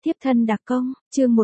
Tiếp thân đặc công, chương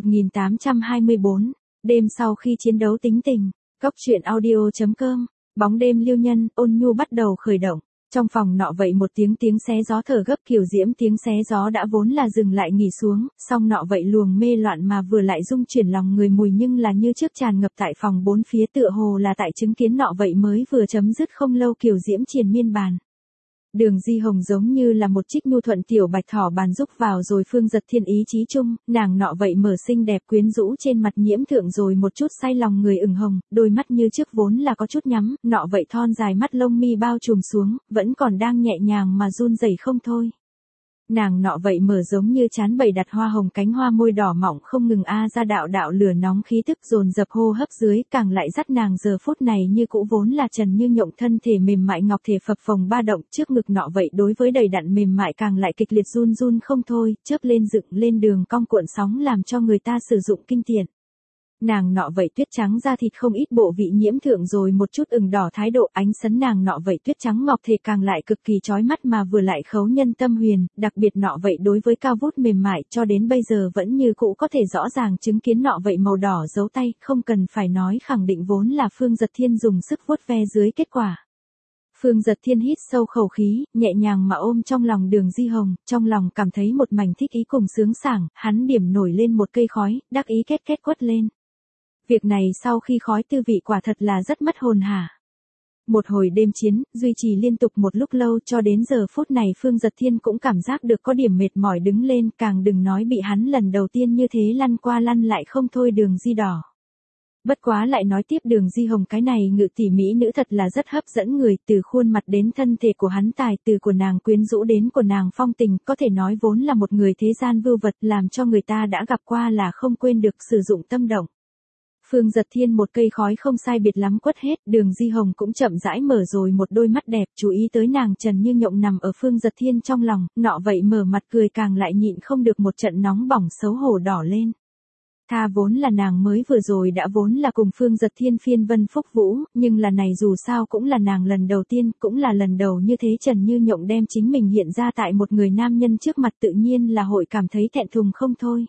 1824, đêm sau khi chiến đấu tính tình, Cốc truyện audio.com, bóng đêm lưu nhân, ôn nhu bắt đầu khởi động. Trong phòng nọ vậy một tiếng xé gió thở gấp kiểu diễm tiếng xé gió đã vốn là dừng lại nghỉ xuống, song nọ vậy luồng mê loạn mà vừa lại dung chuyển lòng người mùi nhưng là như trước tràn ngập tại phòng bốn phía tựa hồ là tại chứng kiến nọ vậy mới vừa chấm dứt không lâu kiểu diễm triền miên bàn. Đường Di Hồng giống như là một trích nhu thuận tiểu bạch thỏ bàn rúc vào rồi Phương Giật Thiên ý chí chung, nàng nọ vậy mở xinh đẹp quyến rũ trên mặt nhiễm thượng rồi một chút say lòng người ửng hồng, đôi mắt như trước vốn là có chút nhắm, nọ vậy thon dài mắt lông mi bao trùm xuống, vẫn còn đang nhẹ nhàng mà run rẩy không thôi. Nàng nọ vậy mở giống như chán bầy đặt hoa hồng cánh hoa môi đỏ mọng không ngừng ra đạo đạo lửa nóng khí tức dồn dập hô hấp dưới càng lại dắt nàng giờ phút này như cũ vốn là trần như nhộng thân thể mềm mại ngọc thể phập phồng ba động trước ngực nọ vậy đối với đầy đặn mềm mại càng lại kịch liệt run run không thôi, chớp lên dựng lên đường cong cuộn sóng làm cho người ta sử dụng kinh tiện. Nàng nọ vậy tuyết trắng da thịt không ít bộ vị nhiễm thượng rồi một chút ửng đỏ thái độ ánh sấn nàng nọ vậy tuyết trắng ngọc thể càng lại cực kỳ chói mắt mà vừa lại khấu nhân tâm huyền, đặc biệt nọ vậy đối với cao vút mềm mại cho đến bây giờ vẫn như cũ có thể rõ ràng chứng kiến nọ vậy màu đỏ dấu tay, không cần phải nói khẳng định vốn là Phương Giật Thiên dùng sức vuốt ve dưới kết quả. Phương Giật Thiên hít sâu khẩu khí, nhẹ nhàng mà ôm trong lòng Đường Di Hồng, trong lòng cảm thấy một mảnh thích ý cùng sướng sảng, hắn điểm nổi lên một cây khói, đắc ý két két quất lên. Việc này sau khi khói tư vị quả thật là rất mất hồn hả. Một hồi đêm chiến, duy trì liên tục một lúc lâu cho đến giờ phút này Phương Giật Thiên cũng cảm giác được có điểm mệt mỏi đứng lên, càng đừng nói bị hắn lần đầu tiên như thế lăn qua lăn lại không thôi Đường Di đỏ. Bất quá lại nói tiếp Đường Di Hồng cái này ngự tỷ mỹ nữ thật là rất hấp dẫn người, từ khuôn mặt đến thân thể của hắn tài, từ của nàng quyến rũ đến của nàng phong tình, có thể nói vốn là một người thế gian vưu vật làm cho người ta đã gặp qua là không quên được sử dụng tâm động. Phương Giật Thiên một cây khói không sai biệt lắm quất hết, Đường Di Hồng cũng chậm rãi mở rồi một đôi mắt đẹp, chú ý tới nàng trần như nhộng nằm ở Phương Giật Thiên trong lòng, nọ vậy mở mặt cười càng lại nhịn không được một trận nóng bỏng xấu hổ đỏ lên. Tha vốn là nàng mới vừa rồi đã vốn là cùng Phương Giật Thiên phiên vân phúc vũ, nhưng là này dù sao cũng là nàng lần đầu tiên, cũng là lần đầu như thế trần như nhộng đem chính mình hiện ra tại một người nam nhân trước mặt tự nhiên là hội cảm thấy thẹn thùng không thôi.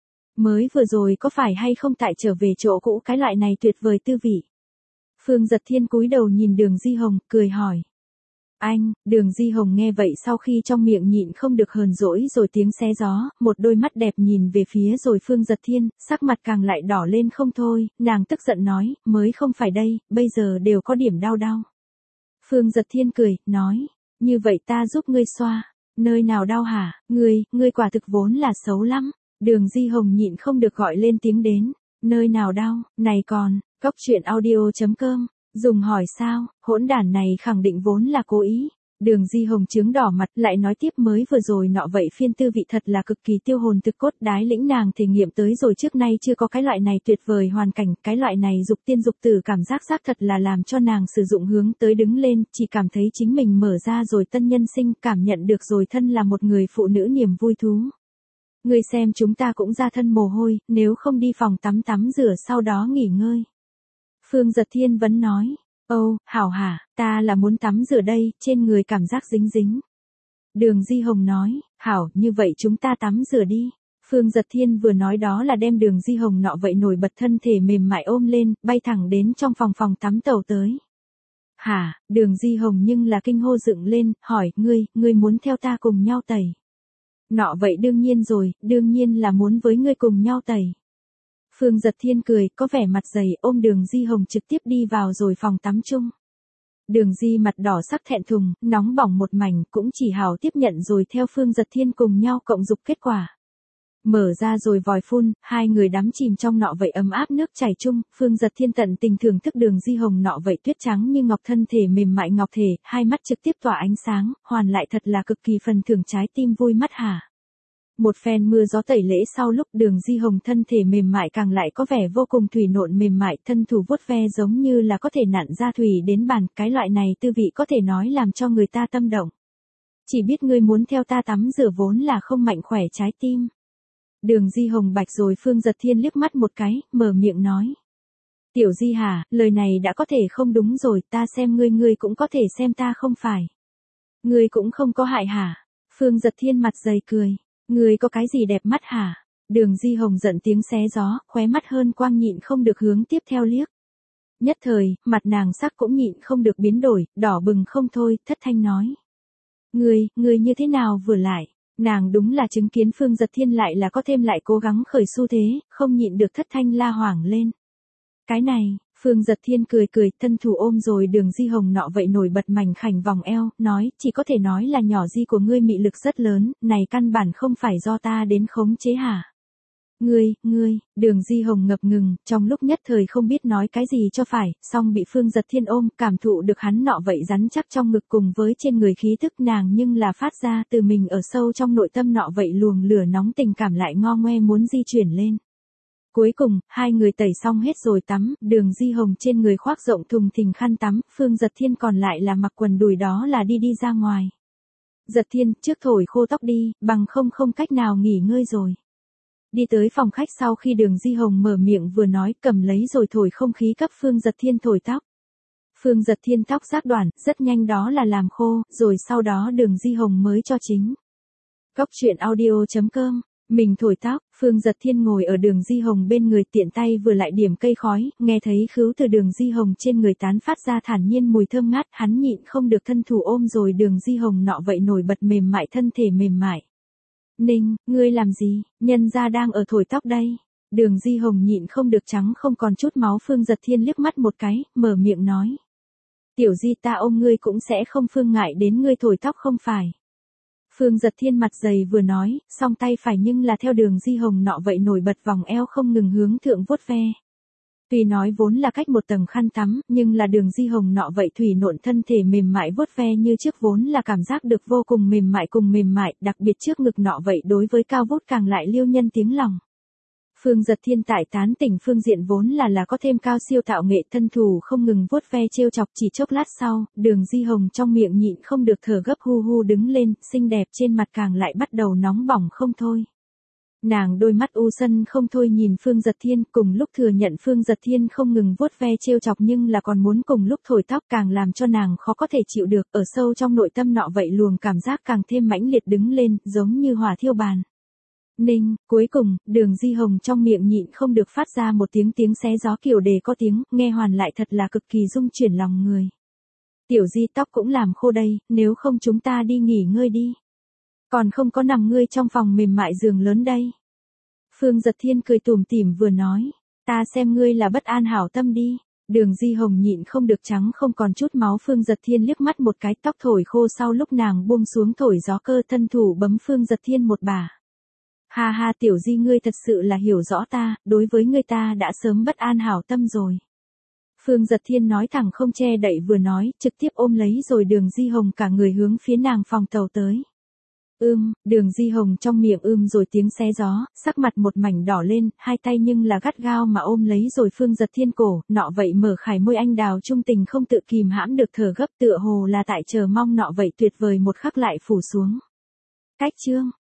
Mới vừa rồi có phải hay không tại trở về chỗ cũ cái loại này tuyệt vời tư vị. Phương Giật Thiên cúi đầu nhìn Đường Di Hồng, cười hỏi. Anh, Đường Di Hồng nghe vậy sau khi trong miệng nhịn không được hờn dỗi rồi tiếng xé gió, một đôi mắt đẹp nhìn về phía rồi Phương Giật Thiên, sắc mặt càng lại đỏ lên không thôi, nàng tức giận nói, mới không phải đây, bây giờ đều có điểm đau đau. Phương Giật Thiên cười, nói, như vậy ta giúp ngươi xoa, nơi nào đau hả, ngươi quả thực vốn là xấu lắm. Đường Di Hồng nhịn không được gọi lên tiếng đến, nơi nào đau, này còn, Cốc truyện audio.com, dùng hỏi sao, hỗn đản này khẳng định vốn là cố ý. Đường Di Hồng trướng đỏ mặt lại nói tiếp mới vừa rồi nọ vậy phiên tư vị thật là cực kỳ tiêu hồn thực cốt đái lĩnh nàng thể nghiệm tới rồi trước nay chưa có cái loại này tuyệt vời hoàn cảnh, cái loại này dục tiên dục tử cảm giác thật là làm cho nàng sử dụng hướng tới đứng lên, chỉ cảm thấy chính mình mở ra rồi tân nhân sinh, cảm nhận được rồi thân là một người phụ nữ niềm vui thú. Ngươi xem chúng ta cũng ra thân mồ hôi, nếu không đi phòng tắm rửa sau đó nghỉ ngơi. Phương Giật Thiên vẫn nói, hảo hả, ta là muốn tắm rửa đây, trên người cảm giác dính dính. Đường Di Hồng nói, hảo, như vậy chúng ta tắm rửa đi. Phương Giật Thiên vừa nói đó là đem Đường Di Hồng nọ vậy nổi bật thân thể mềm mại ôm lên, bay thẳng đến trong phòng tắm tàu tới. Hả, Đường Di Hồng nhưng là kinh hô dựng lên, hỏi, ngươi muốn theo ta cùng nhau tẩy. Nọ vậy đương nhiên rồi, đương nhiên là muốn với ngươi cùng nhau tẩy. Phương Giật Thiên cười, có vẻ mặt dày, ôm Đường Di Hồng trực tiếp đi vào rồi phòng tắm chung. Đường Di mặt đỏ sắc thẹn thùng, nóng bỏng một mảnh, cũng chỉ hào tiếp nhận rồi theo Phương Giật Thiên cùng nhau cộng dục kết quả. Mở ra rồi vòi phun, hai người đắm chìm trong nọ vậy ấm áp nước chảy chung, Phương Giật Thiên tận tình thưởng thức Đường Di Hồng nọ vậy tuyết trắng như ngọc thân thể mềm mại ngọc thể, hai mắt trực tiếp tỏa ánh sáng, hoàn lại thật là cực kỳ phần thưởng trái tim vui mắt hả. Một phen mưa gió tẩy lễ sau lúc Đường Di Hồng thân thể mềm mại càng lại có vẻ vô cùng thủy nộn mềm mại, thân thủ vuốt ve giống như là có thể nặn ra thủy đến bàn, cái loại này tư vị có thể nói làm cho người ta tâm động. Chỉ biết ngươi muốn theo ta tắm rửa vốn là không mạnh khỏe trái tim. Đường Di Hồng bạch rồi Phương Giật Thiên liếc mắt một cái, mở miệng nói. Tiểu Di hả, lời này đã có thể không đúng rồi, ta xem ngươi cũng có thể xem ta không phải. Ngươi cũng không có hại hả? Phương Giật Thiên mặt dày cười. Ngươi có cái gì đẹp mắt hả? Đường Di Hồng giận tiếng xé gió, khóe mắt hơn quang nhịn không được hướng tiếp theo liếc. Nhất thời, mặt nàng sắc cũng nhịn không được biến đổi, đỏ bừng không thôi, thất thanh nói. Người như thế nào vừa lại? Nàng đúng là chứng kiến Phương Giật Thiên lại là có thêm lại cố gắng khởi xu thế, không nhịn được thất thanh la hoảng lên. Cái này, Phương Giật Thiên cười cười, thân thủ ôm rồi Đường Di Hồng nọ vậy nổi bật mảnh khảnh vòng eo, nói, chỉ có thể nói là nhỏ di của ngươi mị lực rất lớn, này căn bản không phải do ta đến khống chế hả? Ngươi, Đường Di Hồng ngập ngừng, trong lúc nhất thời không biết nói cái gì cho phải, song bị Phương Giật Thiên ôm, cảm thụ được hắn nọ vậy rắn chắc trong ngực cùng với trên người khí thức nàng nhưng là phát ra từ mình ở sâu trong nội tâm nọ vậy luồng lửa nóng tình cảm lại ngo ngoe muốn di chuyển lên. Cuối cùng, hai người tẩy xong hết rồi tắm, Đường Di Hồng trên người khoác rộng thùng thình khăn tắm, Phương Giật Thiên còn lại là mặc quần đùi đó là đi ra ngoài. Giật Thiên, trước thổi khô tóc đi, bằng không cách nào nghỉ ngơi rồi. Đi tới phòng khách sau khi Đường Di Hồng mở miệng vừa nói, cầm lấy rồi thổi không khí cấp Phương Giật Thiên thổi tóc. Phương Giật Thiên tóc rác đoạn, rất nhanh đó là làm khô, rồi sau đó Đường Di Hồng mới cho chính. Góc truyện audio.com, mình thổi tóc, Phương Giật Thiên ngồi ở Đường Di Hồng bên người tiện tay vừa lại điểm cây khói, nghe thấy khứu từ Đường Di Hồng trên người tán phát ra thản nhiên mùi thơm ngát, hắn nhịn không được thân thủ ôm rồi Đường Di Hồng nọ vậy nổi bật mềm mại thân thể mềm mại. Ninh, ngươi làm gì, nhân gia đang ở thổi tóc đây. Đường Di Hồng nhịn không được trắng không còn chút máu Phương Giật Thiên liếc mắt một cái, mở miệng nói. Tiểu Di ta ôm ngươi cũng sẽ không phương ngại đến ngươi thổi tóc không phải. Phương Giật Thiên mặt dày vừa nói, song tay phải nhưng là theo Đường Di Hồng nọ vậy nổi bật vòng eo không ngừng hướng thượng vuốt ve. Tuy nói vốn là cách một tầng khăn tắm, nhưng là Đường Di Hồng nọ vậy thủy nộn thân thể mềm mại vuốt ve như trước vốn là cảm giác được vô cùng mềm mại, đặc biệt trước ngực nọ vậy đối với cao vút càng lại liêu nhân tiếng lòng. Phương Giật Thiên tại tán tỉnh phương diện vốn là có thêm cao siêu tạo nghệ thân thủ không ngừng vuốt ve trêu chọc chỉ chốc lát sau, Đường Di Hồng trong miệng nhịn không được thở gấp hu đứng lên, xinh đẹp trên mặt càng lại bắt đầu nóng bỏng không thôi. Nàng đôi mắt u sân không thôi nhìn Phương Giật Thiên, cùng lúc thừa nhận Phương Giật Thiên không ngừng vuốt ve trêu chọc nhưng là còn muốn cùng lúc thổi tóc càng làm cho nàng khó có thể chịu được, ở sâu trong nội tâm nọ vậy luồng cảm giác càng thêm mãnh liệt đứng lên, giống như hỏa thiêu bàn. Ninh, cuối cùng, Đường Di Hồng trong miệng nhịn không được phát ra một tiếng xé gió kiểu đề có tiếng, nghe hoàn lại thật là cực kỳ rung chuyển lòng người. Tiểu Di tóc cũng làm khô đây, nếu không chúng ta đi nghỉ ngơi đi. Còn không có nằm ngươi trong phòng mềm mại giường lớn đây. Phương Giật Thiên cười tủm tỉm vừa nói, ta xem ngươi là bất an hảo tâm đi. Đường Di Hồng nhịn không được trắng không còn chút máu Phương Giật Thiên liếc mắt một cái tóc thổi khô sau lúc nàng buông xuống thổi gió cơ thân thủ bấm Phương Giật Thiên một bà. Ha Tiểu Di ngươi thật sự là hiểu rõ ta, đối với ngươi ta đã sớm bất an hảo tâm rồi. Phương Giật Thiên nói thẳng không che đậy vừa nói, trực tiếp ôm lấy rồi Đường Di Hồng cả người hướng phía nàng phòng tàu tới. Đường Di Hồng trong miệng rồi tiếng xé gió, sắc mặt một mảnh đỏ lên, hai tay nhưng là gắt gao mà ôm lấy rồi Phương Giật Thiên cổ, nọ vậy mở khải môi anh đào trung tình không tự kìm hãm được thở gấp tựa hồ là tại chờ mong nọ vậy tuyệt vời một khắc lại phủ xuống. Cách chương